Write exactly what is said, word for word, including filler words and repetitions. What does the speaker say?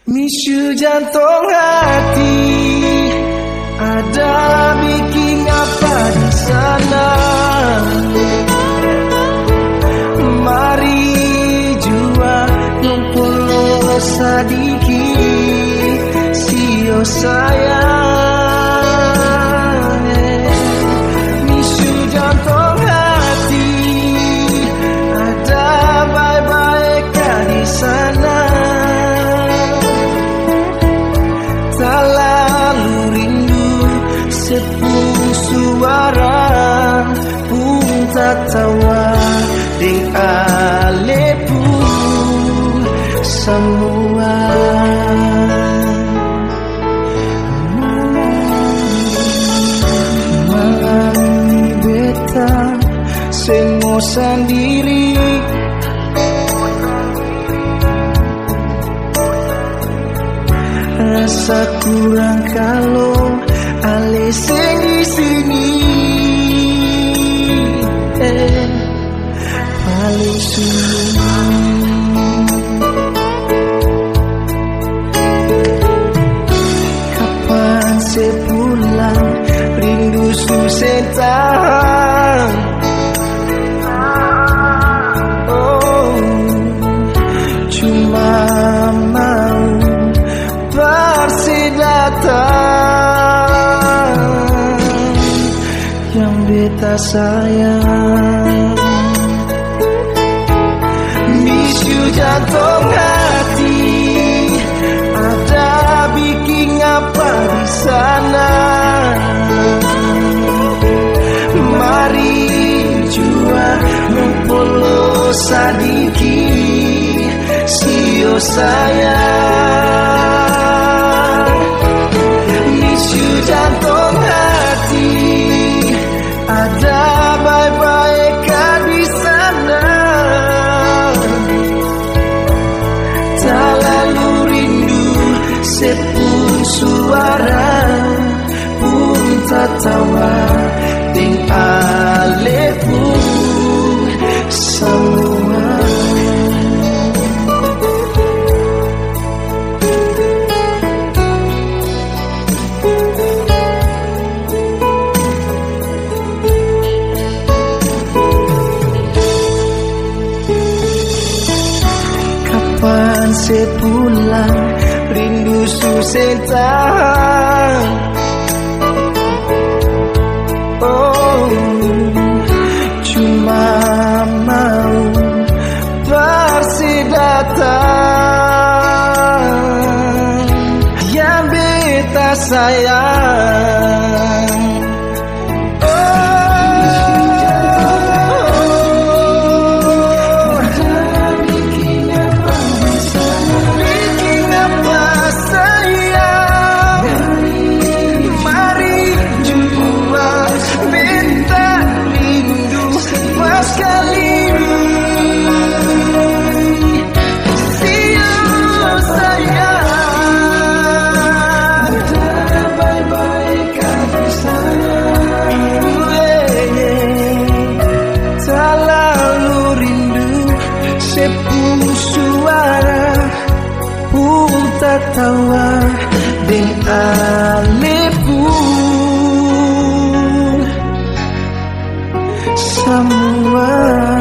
Misu jantung hati, ada bikin apa di sana? Mari jua ngumpul sedikit, sio sayang. Misu jantung hati, ada baik-baik di sana. Terlalu rindu sepung suara pun tak tawa ding ale pun semua. Mengalami beta semua sendiri, rasa kurang kalau ale sing di sini. Eh, paling sulit. Kapan sepulang rindu susah tahan. Oh, cuma mau datang yang beta sayang. Misu jantung hati, ada bikin apa di sana? Mari jua ngumpul sedikit, sio sayang. Jantung hati, ada baik-baik di sana. Terlalu rindu sepung suara pun tak tawa ding ale pun semua. Kapan sepulang rindu susah tahan. Oh, cuma mau bersedatang yang beta sayang. Tawa ding ale pun semua.